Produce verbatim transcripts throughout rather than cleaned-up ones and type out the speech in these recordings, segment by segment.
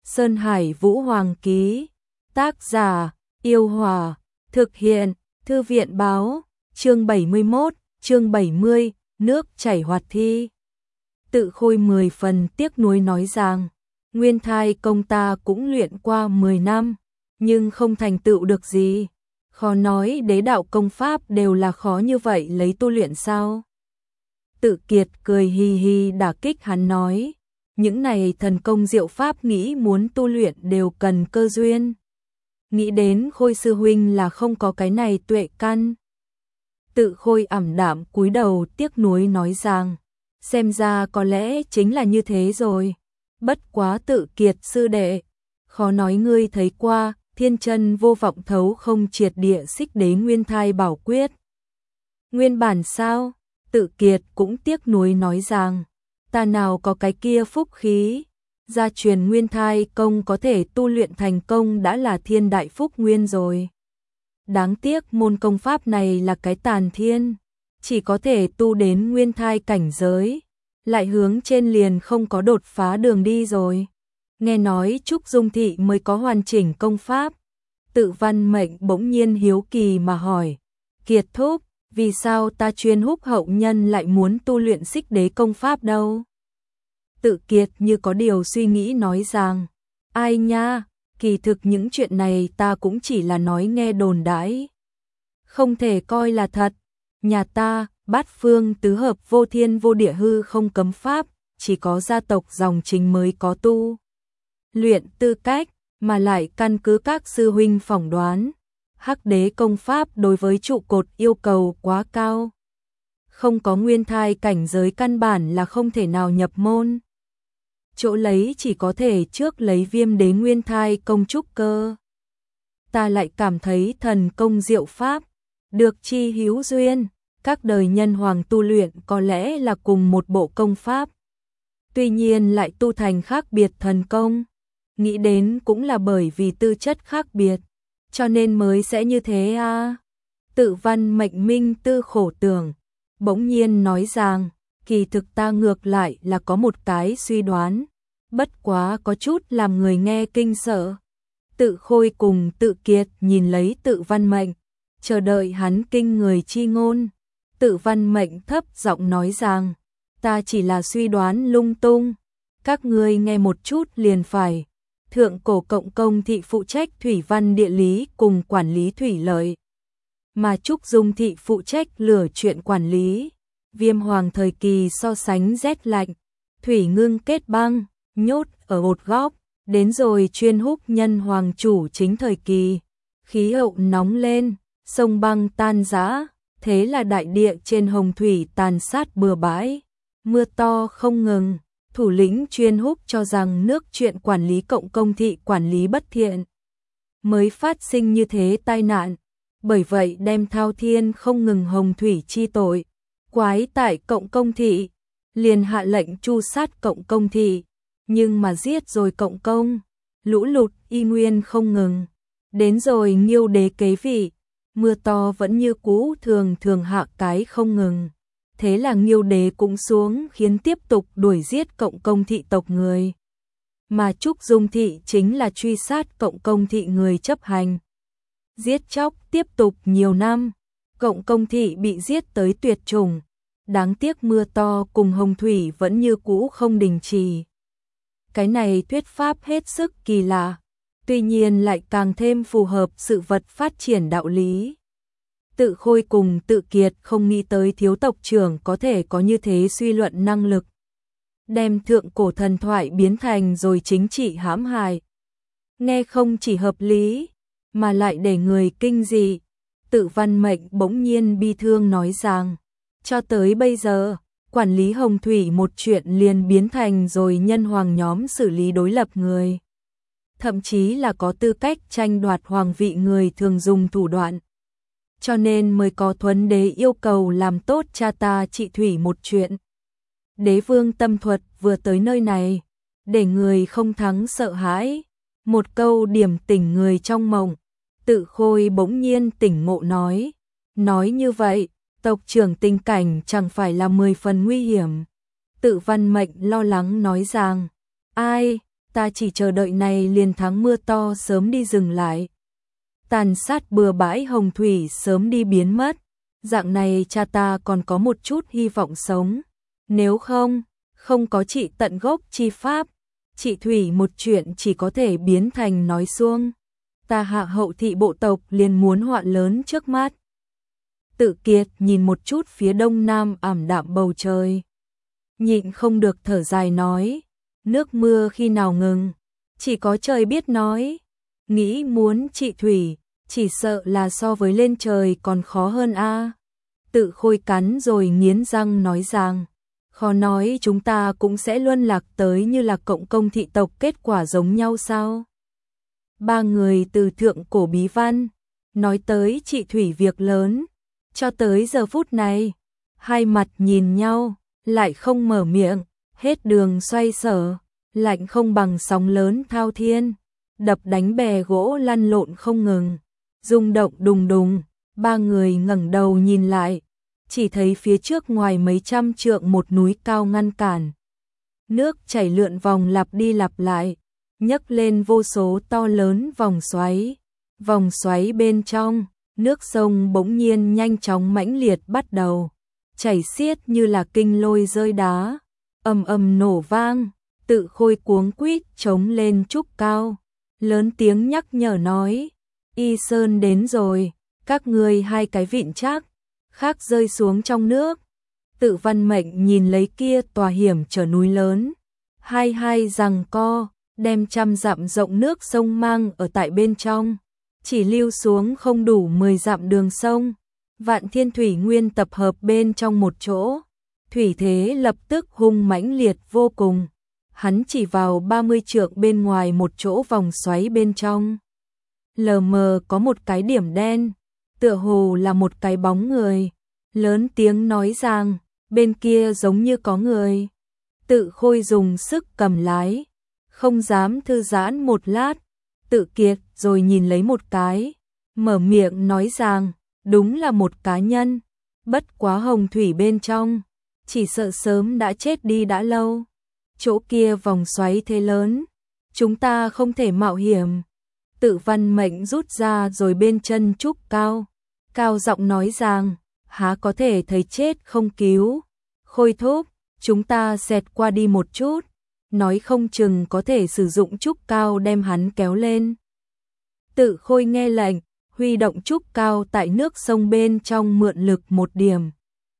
Sơn Hải Vũ Hoàng ký. Tác giả, Yêu Hòa. Thực hiện, Thư viện báo. Chương bảy mươi mốt, chương bảy mươi, nước chảy hoạt thi. Tự Khôi mười phần tiếc nuối nói rằng, nguyên thai công ta cũng luyện qua mười năm, nhưng không thành tựu được gì. Khó nói đế đạo công pháp đều là khó như vậy lấy tu luyện sao? Tự Kiệt cười hì hì đả kích hắn nói, những này thần công diệu pháp nghĩ muốn tu luyện đều cần cơ duyên. Nghĩ đến Khôi sư huynh là không có cái này tuệ căn. Tự Khôi ảm đạm cúi đầu tiếc nuối nói rằng, xem ra có lẽ chính là như thế rồi. Bất quá Tự Kiệt sư đệ, khó nói ngươi thấy qua thiên chân vô vọng thấu không triệt địa xích đế nguyên thai bảo quyết. Nguyên bản sao? Tự Kiệt cũng tiếc nuối nói rằng, ta nào có cái kia phúc khí. Gia truyền nguyên thai công có thể tu luyện thành công đã là thiên đại phúc nguyên rồi. Đáng tiếc môn công pháp này là cái tàn thiên, chỉ có thể tu đến nguyên thai cảnh giới, lại hướng trên liền không có đột phá đường đi rồi. Nghe nói Trúc Dung Thị mới có hoàn chỉnh công pháp. Tự Văn Mệnh bỗng nhiên hiếu kỳ mà hỏi, Kiệt thúc, vì sao ta chuyên húc hậu nhân lại muốn tu luyện xích đế công pháp đâu? Tự Kiệt như có điều suy nghĩ nói rằng, ai nha, kỳ thực những chuyện này ta cũng chỉ là nói nghe đồn đãi, không thể coi là thật. Nhà ta, bát phương tứ hợp vô thiên vô địa hư không cấm pháp, chỉ có gia tộc dòng chính mới có tu luyện tư cách, mà lại căn cứ các sư huynh phỏng đoán, hắc đế công pháp đối với trụ cột yêu cầu quá cao. Không có nguyên thai cảnh giới căn bản là không thể nào nhập môn. Chỗ lấy chỉ có thể trước lấy viêm đế nguyên thai công trúc cơ. Ta lại cảm thấy thần công diệu pháp, được chi hữu duyên, các đời nhân hoàng tu luyện có lẽ là cùng một bộ công pháp. Tuy nhiên lại tu thành khác biệt thần công, nghĩ đến cũng là bởi vì tư chất khác biệt, cho nên mới sẽ như thế à. Tự Văn Mệnh minh tư khổ tưởng, bỗng nhiên nói rằng, kỳ thực ta ngược lại là có một cái suy đoán, bất quá có chút làm người nghe kinh sợ. Tự Khôi cùng Tự Kiệt nhìn lấy Tự Văn Mệnh, chờ đợi hắn kinh người chi ngôn. Tự Văn Mệnh thấp giọng nói rằng, ta chỉ là suy đoán lung tung, các ngươi nghe một chút liền phải. Thượng cổ Cộng Công Thị phụ trách thủy văn địa lý cùng quản lý thủy lợi, mà Trúc Dung Thị phụ trách lửa chuyện quản lý. Viêm Hoàng thời kỳ so sánh rét lạnh, thủy ngưng kết băng, nhốt ở một góc, đến rồi chuyên húc Nhân Hoàng chủ chính thời kỳ, khí hậu nóng lên, sông băng tan rã, thế là đại địa trên hồng thủy tàn sát bừa bãi, mưa to không ngừng. Thủ lĩnh chuyên húc cho rằng nước chuyện quản lý Cộng Công Thị quản lý bất thiện, mới phát sinh như thế tai nạn, bởi vậy đem thao thiên không ngừng hồng thủy chi tội, quái tại Cộng Công Thị, liền hạ lệnh tru sát Cộng Công Thị, nhưng mà giết rồi Cộng Công, lũ lụt y nguyên không ngừng, đến rồi Nghiêu đế kế vị, mưa to vẫn như cũ thường thường hạ cái không ngừng. Thế là Nghiêu đế cũng xuống khiến tiếp tục đuổi giết Cộng Công Thị tộc người. Mà Trúc Dung Thị chính là truy sát Cộng Công Thị người chấp hành. Giết chóc tiếp tục nhiều năm, Cộng Công Thị bị giết tới tuyệt chủng. Đáng tiếc mưa to cùng hồng thủy vẫn như cũ không đình chỉ. Cái này thuyết pháp hết sức kỳ lạ, tuy nhiên lại càng thêm phù hợp sự vật phát triển đạo lý. Tự Khôi cùng Tự Kiệt không nghĩ tới thiếu tộc trưởng có thể có như thế suy luận năng lực, đem thượng cổ thần thoại biến thành rồi chính trị hãm hại. Nghe không chỉ hợp lý, mà lại để người kinh dị. Tự Văn Mệnh bỗng nhiên bi thương nói rằng, cho tới bây giờ, quản lý hồng thủy một chuyện liền biến thành rồi nhân hoàng nhóm xử lý đối lập người. Thậm chí là có tư cách tranh đoạt hoàng vị người thường dùng thủ đoạn. Cho nên mới có Thuấn đế yêu cầu làm tốt cha ta trị thủy một chuyện. Đế vương tâm thuật vừa tới nơi này, để người không thắng sợ hãi, một câu điểm tỉnh người trong mộng. Tự Khôi bỗng nhiên tỉnh ngộ nói, nói như vậy, tộc trưởng tình cảnh chẳng phải là mười phần nguy hiểm. Tự Văn Mệnh lo lắng nói rằng, ai, ta chỉ chờ đợi này liền tháng mưa to sớm đi dừng lại. Tàn sát bừa bãi hồng thủy sớm đi biến mất, dạng này cha ta còn có một chút hy vọng sống. Nếu không, không có trị tận gốc chi pháp, trị thủy một chuyện chỉ có thể biến thành nói suông. Ta Hạ hậu thị bộ tộc liền muốn hoạn lớn trước mắt. Tự Kiệt nhìn một chút phía đông nam ảm đạm bầu trời, nhịn không được thở dài nói, nước mưa khi nào ngừng, chỉ có trời biết nói. Nghĩ muốn trị thủy, chỉ sợ là so với lên trời còn khó hơn a. Tự Khôi cắn rồi nghiến răng nói rằng, khó nói chúng ta cũng sẽ luân lạc tới như là cộng công thị tộc kết quả giống nhau sao? Ba người từ thượng cổ bí văn, nói tới trị thủy việc lớn, cho tới giờ phút này, hai mặt nhìn nhau, lại không mở miệng, hết đường xoay sở, lạnh không bằng sóng lớn thao thiên, đập đánh bè gỗ lăn lộn không ngừng, rung động đùng đùng, ba người ngẩng đầu nhìn lại, chỉ thấy phía trước ngoài mấy trăm trượng một núi cao ngăn cản. Nước chảy lượn vòng lặp đi lặp lại, nhấc lên vô số to lớn vòng xoáy. Vòng xoáy bên trong, nước sông bỗng nhiên nhanh chóng mãnh liệt bắt đầu, chảy xiết như là kinh lôi rơi đá, ầm ầm nổ vang. Tự Khôi cuống quýt chống lên trúc cao, lớn tiếng nhắc nhở nói, Y Sơn đến rồi, các ngươi hai cái vịn chắc, khác rơi xuống trong nước. Tự Văn Mệnh nhìn lấy kia tòa hiểm trở núi lớn, hai hai giằng co, đem trăm dặm rộng nước sông mang ở tại bên trong, chỉ lưu xuống không đủ mười dặm đường sông. Vạn thiên thủy nguyên tập hợp bên trong một chỗ, thủy thế lập tức hung mãnh liệt vô cùng. Hắn chỉ vào ba mươi trượng bên ngoài một chỗ vòng xoáy bên trong, lờ mờ có một cái điểm đen, tựa hồ là một cái bóng người, lớn tiếng nói rằng, bên kia giống như có người. Tự Khôi dùng sức cầm lái, không dám thư giãn một lát. Tự Kiệt rồi nhìn lấy một cái, mở miệng nói rằng, đúng là một cá nhân, bất quá hồng thủy bên trong, chỉ sợ sớm đã chết đi đã lâu. Chỗ kia vòng xoáy thế lớn, chúng ta không thể mạo hiểm. Tự Văn Mệnh rút ra rồi bên chân trúc cao, cao giọng nói rằng, há có thể thấy chết không cứu. Khôi thúc, chúng ta xẹt qua đi một chút, nói không chừng có thể sử dụng trúc cao đem hắn kéo lên. Tự Khôi nghe lệnh, huy động trúc cao tại nước sông bên trong mượn lực một điểm.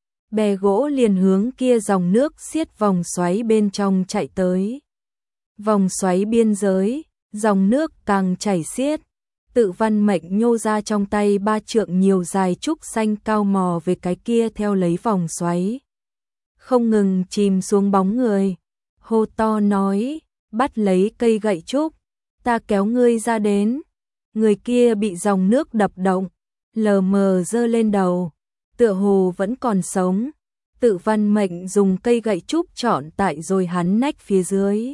Bè gỗ liền hướng kia dòng nước xiết vòng xoáy bên trong chạy tới. Vòng xoáy biên giới, dòng nước càng chảy xiết. Tự Văn Mệnh nhô ra trong tay ba trượng nhiều dài trúc xanh cao mò về cái kia theo lấy vòng xoáy. Không ngừng chìm xuống bóng người. Hô to nói, bắt lấy cây gậy trúc, ta kéo ngươi ra đến. Người kia bị dòng nước đập động, lờ mờ giơ lên đầu, tựa hồ vẫn còn sống. Tự Văn Mệnh dùng cây gậy trúc chọn tại rồi hắn nách phía dưới.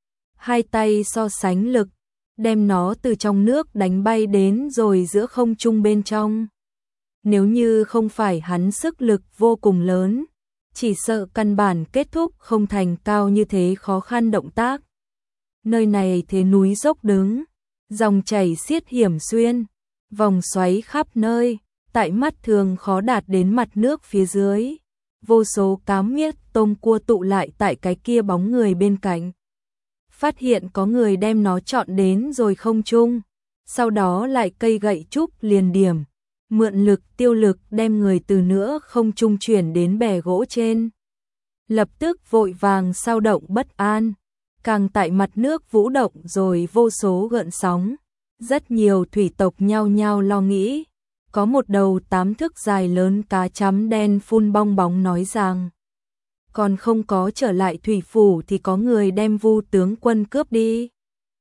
Hai tay so sánh lực, đem nó từ trong nước đánh bay đến rồi giữa không trung bên trong. Nếu như không phải hắn sức lực vô cùng lớn, chỉ sợ căn bản kết thúc không thành cao như thế khó khăn động tác. Nơi này thế núi dốc đứng, dòng chảy xiết hiểm xuyên, vòng xoáy khắp nơi, tại mắt thường khó đạt đến mặt nước phía dưới. Vô số cá miết tôm cua tụ lại tại cái kia bóng người bên cạnh. Phát hiện có người đem nó chọn đến rồi không trung, sau đó lại cây gậy trúc liền điểm, mượn lực tiêu lực đem người từ nữa không trung chuyển đến bè gỗ trên. Lập tức vội vàng sao động bất an, càng tại mặt nước vũ động rồi vô số gợn sóng. Rất nhiều thủy tộc nhao nhao lo nghĩ. Có một đầu tám thước dài lớn cá chấm đen phun bong bóng nói rằng, còn không có trở lại thủy phủ thì có người đem Vu tướng quân cướp đi.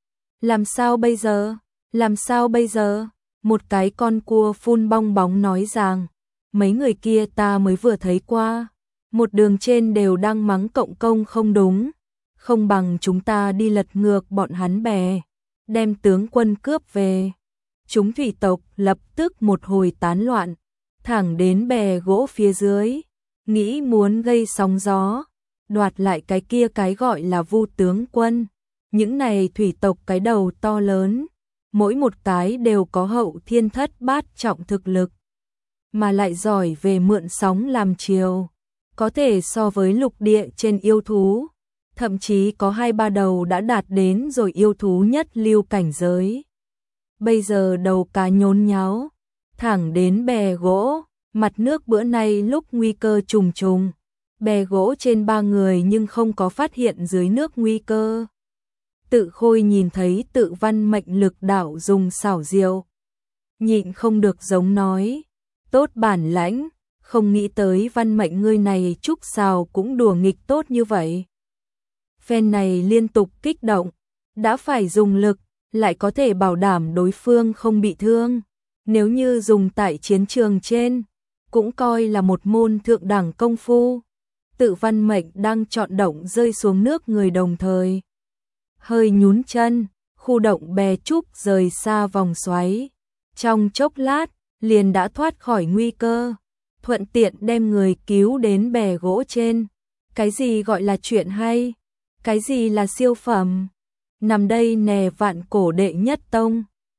Làm sao bây giờ? Làm sao bây giờ? Một cái con cua phun bong bóng nói rằng, mấy người kia ta mới vừa thấy qua, một đường trên đều đang mắng cộng công không đúng, không bằng chúng ta đi lật ngược bọn hắn bè, đem tướng quân cướp về. Chúng thủy tộc lập tức một hồi tán loạn, thẳng đến bè gỗ phía dưới, nghĩ muốn gây sóng gió, đoạt lại cái kia cái gọi là Vu tướng quân. Những này thủy tộc cái đầu to lớn, mỗi một cái đều có hậu thiên thất bát trọng thực lực, mà lại giỏi về mượn sóng làm chiều, có thể so với lục địa trên yêu thú, thậm chí có hai ba đầu đã đạt đến rồi yêu thú nhất lưu cảnh giới. Bây giờ đầu cá nhốn nháo, thẳng đến bè gỗ, mặt nước bữa nay lúc nguy cơ trùng trùng, bè gỗ trên ba người nhưng không có phát hiện dưới nước nguy cơ. Tự Khôi nhìn thấy Tự Văn mệnh lực đạo dùng xảo diệu, nhịn không được giống nói, tốt bản lãnh, không nghĩ tới Văn mệnh ngươi này trúc xào cũng đùa nghịch tốt như vậy. Phen này liên tục kích động, đã phải dùng lực, lại có thể bảo đảm đối phương không bị thương. Nếu như dùng tại chiến trường trên, cũng coi là một môn thượng đẳng công phu. Tự Văn mệnh đang chọn động rơi xuống nước người đồng thời. Hơi nhún chân, khu động bè trúc rời xa vòng xoáy. Trong chốc lát, liền đã thoát khỏi nguy cơ, thuận tiện đem người cứu đến bè gỗ trên. Cái gì gọi là chuyện hay? Cái gì là siêu phẩm? Nằm đây nè vạn cổ đệ nhất tông.